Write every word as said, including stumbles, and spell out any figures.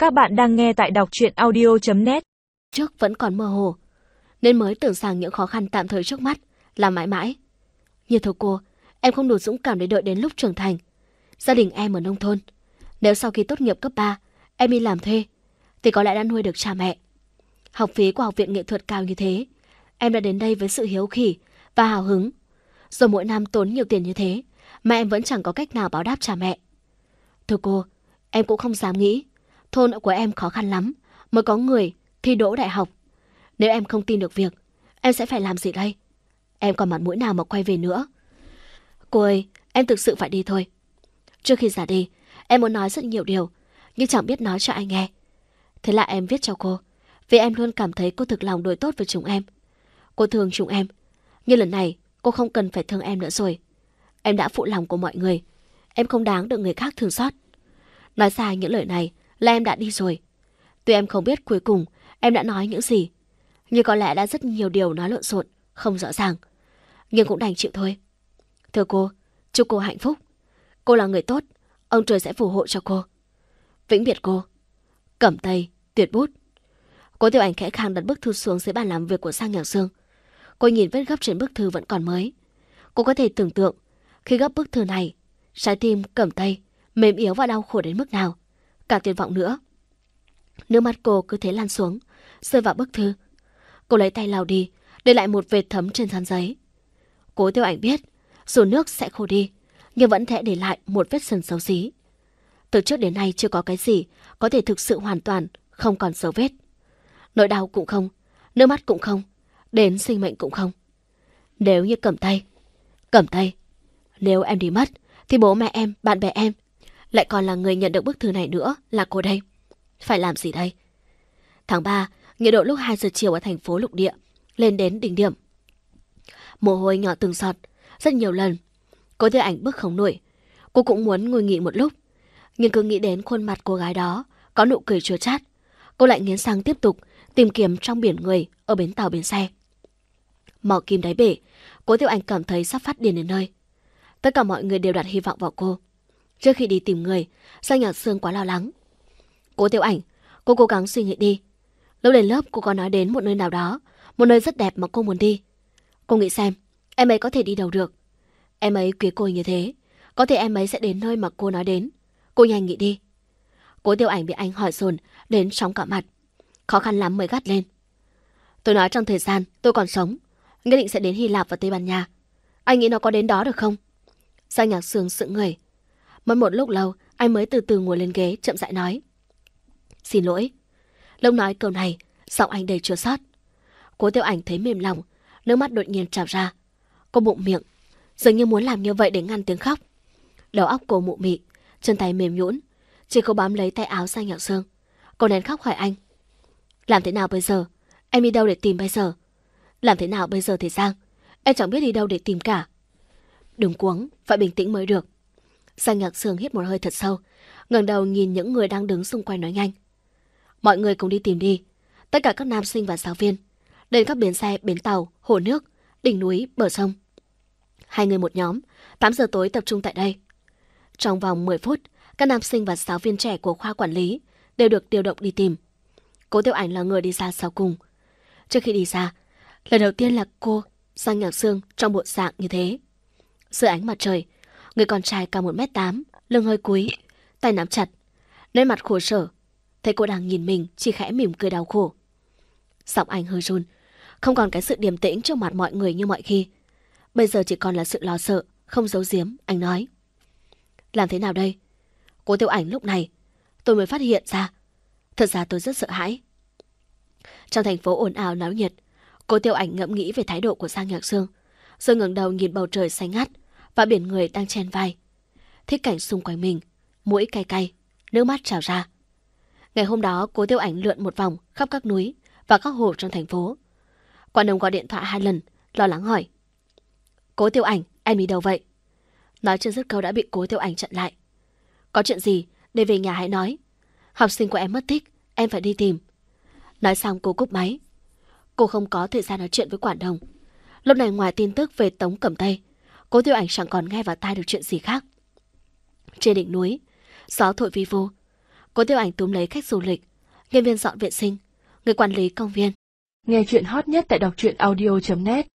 Các bạn đang nghe tại đọc truyện audio chấm net. Trước vẫn còn mơ hồ, nên mới tưởng rằng những khó khăn tạm thời trước mắt là mãi mãi. Như thưa cô, em không đủ dũng cảm để đợi đến lúc trưởng thành. Gia đình em ở nông thôn. Nếu sau khi tốt nghiệp cấp ba, em đi làm thuê, thì có lẽ đã nuôi được cha mẹ. Học phí của học viện nghệ thuật cao như thế, em đã đến đây với sự hiếu kỳ và hào hứng. Rồi mỗi năm tốn nhiều tiền như thế, mà em vẫn chẳng có cách nào báo đáp cha mẹ. Thưa cô, em cũng không dám nghĩ. Thôn của em khó khăn lắm, mới có người thi đỗ đại học. Nếu em không tin được việc, em sẽ phải làm gì đây? Em còn mặt mũi nào mà quay về nữa? Cô ơi, em thực sự phải đi thôi. Trước khi ra đi, em muốn nói rất nhiều điều, nhưng chẳng biết nói cho ai nghe. Thế là em viết cho cô, vì em luôn cảm thấy cô thực lòng đối tốt với chúng em. Cô thương chúng em, nhưng lần này cô không cần phải thương em nữa rồi. Em đã phụ lòng của mọi người, em không đáng được người khác thương xót. Nói sai những lời này là em đã đi rồi. Tuy em không biết cuối cùng em đã nói những gì, nhưng có lẽ đã rất nhiều điều nói lộn xộn, không rõ ràng. Nhưng cũng đành chịu thôi. Thưa cô, chúc cô hạnh phúc. Cô là người tốt, ông trời sẽ phù hộ cho cô. Vĩnh biệt cô. Cẩm Tây, tuyệt bút. Cố Tiểu Ảnh khẽ khàng đặt bức thư xuống dưới bàn làm việc của Sang Nhạc Sương. Cô nhìn vết gấp trên bức thư vẫn còn mới. Cô có thể tưởng tượng khi gấp bức thư này, trái tim Cẩm Tây mềm yếu và đau khổ đến mức nào. Cả tuyệt vọng nữa. Nước mắt cô cứ thế lan xuống, rơi vào bức thư. Cô lấy tay lau đi, để lại một vệt thấm trên trang giấy. Cố Tiểu Ảnh biết, dù nước sẽ khô đi, nhưng vẫn sẽ để lại một vết sần xấu xí. Từ trước đến nay chưa có cái gì có thể thực sự hoàn toàn không còn dấu vết. Nỗi đau cũng không, nước mắt cũng không, đến sinh mệnh cũng không. Nếu như Cẩm Tây, Cẩm Tây, nếu em đi mất, thì bố mẹ em, bạn bè em, lại còn là người nhận được bức thư này nữa là cô đây. Phải làm gì đây? Tháng ba, nhiệt độ lúc hai giờ chiều ở thành phố lục địa lên đến đỉnh điểm. Mồ hôi nhỏ từng giọt, rất nhiều lần. Cố Tiểu Ảnh bước không nổi. Cô cũng muốn ngồi nghỉ một lúc, nhưng cứ nghĩ đến khuôn mặt cô gái đó có nụ cười chua chát, cô lại nghiến răng tiếp tục tìm kiếm trong biển người ở bến tàu bến xe. Mò kim đáy bể, Cố Tiểu Ảnh cảm thấy sắp phát điên đến nơi. Tất cả mọi người đều đặt hy vọng vào cô. Trước khi đi tìm người, Sang Nhạc Sương quá lo lắng. Cố Tiểu Ảnh, cô cố gắng suy nghĩ đi. Lúc đến lớp cô có nói đến một nơi nào đó, một nơi rất đẹp mà cô muốn đi. Cô nghĩ xem, em ấy có thể đi đâu được. Em ấy quý cô như thế, có thể em ấy sẽ đến nơi mà cô nói đến. Cô nhanh nghĩ đi. Cố Tiểu Ảnh bị anh hỏi dồn đến chóng cả mặt. Khó khăn lắm mới gắt lên. Tôi nói trong thời gian tôi còn sống, nhất định sẽ đến Hy Lạp và Tây Ban Nha. Anh nghĩ nó có đến đó được không? Sang Nhạc Sương sững người. Mất một lúc lâu, anh mới từ từ ngồi lên ghế chậm rãi nói. Xin lỗi. Lúc nói câu này, giọng anh đầy chua xót. Cố Tiểu Ảnh thấy mềm lòng, nước mắt đột nhiên trào ra. Cô bụng miệng, dường như muốn làm như vậy để ngăn tiếng khóc. Đầu óc cô mụ mị, chân tay mềm nhũn, chỉ cô bám lấy tay áo Sang Nhạc Sương. Cô nén khóc hỏi anh. Làm thế nào bây giờ? Em đi đâu để tìm bây giờ? Làm thế nào bây giờ thì Giang? Em chẳng biết đi đâu để tìm cả. Đừng cuống, phải bình tĩnh mới được. Sang Nhạc Sương hít một hơi thật sâu, ngẩng đầu nhìn những người đang đứng xung quanh nói nhanh. Mọi người cùng đi tìm đi. Tất cả các nam sinh và giáo viên. Đến các bến xe, bến tàu, hồ nước, đỉnh núi, bờ sông. Hai người một nhóm, tám giờ tối tập trung tại đây. Trong vòng mười phút, các nam sinh và giáo viên trẻ của khoa quản lý đều được điều động đi tìm. Cố Tiểu Ảnh là người đi ra sau cùng. Trước khi đi ra, lần đầu tiên là cô, Sang Nhạc Sương trong bộ dạng như thế. Dưới ánh mặt trời, người con trai cao một mét tám, lưng hơi cúi, tay nắm chặt, nét mặt khổ sở. Thấy cô đang nhìn mình, chỉ khẽ mỉm cười đau khổ. Giọng anh hơi run, không còn cái sự điềm tĩnh trước mặt mọi người như mọi khi. Bây giờ chỉ còn là sự lo sợ, không giấu giếm. Anh nói. Làm thế nào đây? Cố Tiểu Ảnh lúc này, tôi mới phát hiện ra. Thật ra tôi rất sợ hãi. Trong thành phố ồn ào náo nhiệt, Cố Tiểu Ảnh ngẫm nghĩ về thái độ của Sang Nhạc Sương, rồi ngẩng đầu nhìn bầu trời xanh ngắt và biển người đang chen vai. Thích cảnh xung quanh mình, mũi cay cay, nước mắt trào ra. Ngày hôm đó, Cố Tiểu Ảnh lượn một vòng khắp các núi và các hồ trong thành phố. Quản đồng gọi điện thoại hai lần, lo lắng hỏi. Cố Tiểu Ảnh, em đi đâu vậy? Nói chưa dứt câu đã bị Cố Tiểu Ảnh chặn lại. Có chuyện gì, để về nhà hãy nói. Học sinh của em mất tích, em phải đi tìm. Nói xong cô cúp máy. Cô không có thời gian nói chuyện với quản đồng. Lúc này ngoài tin tức về Tống Cẩm Tây, Cố Tiểu Ảnh chẳng còn nghe vào tai được chuyện gì khác. Trên đỉnh núi, gió thổi vi vu. Cố Tiêu Ảnh túm lấy khách du lịch, nhân viên dọn vệ sinh, người quản lý công viên. Nghe chuyện hot nhất tại đọc truyện audio chấm net.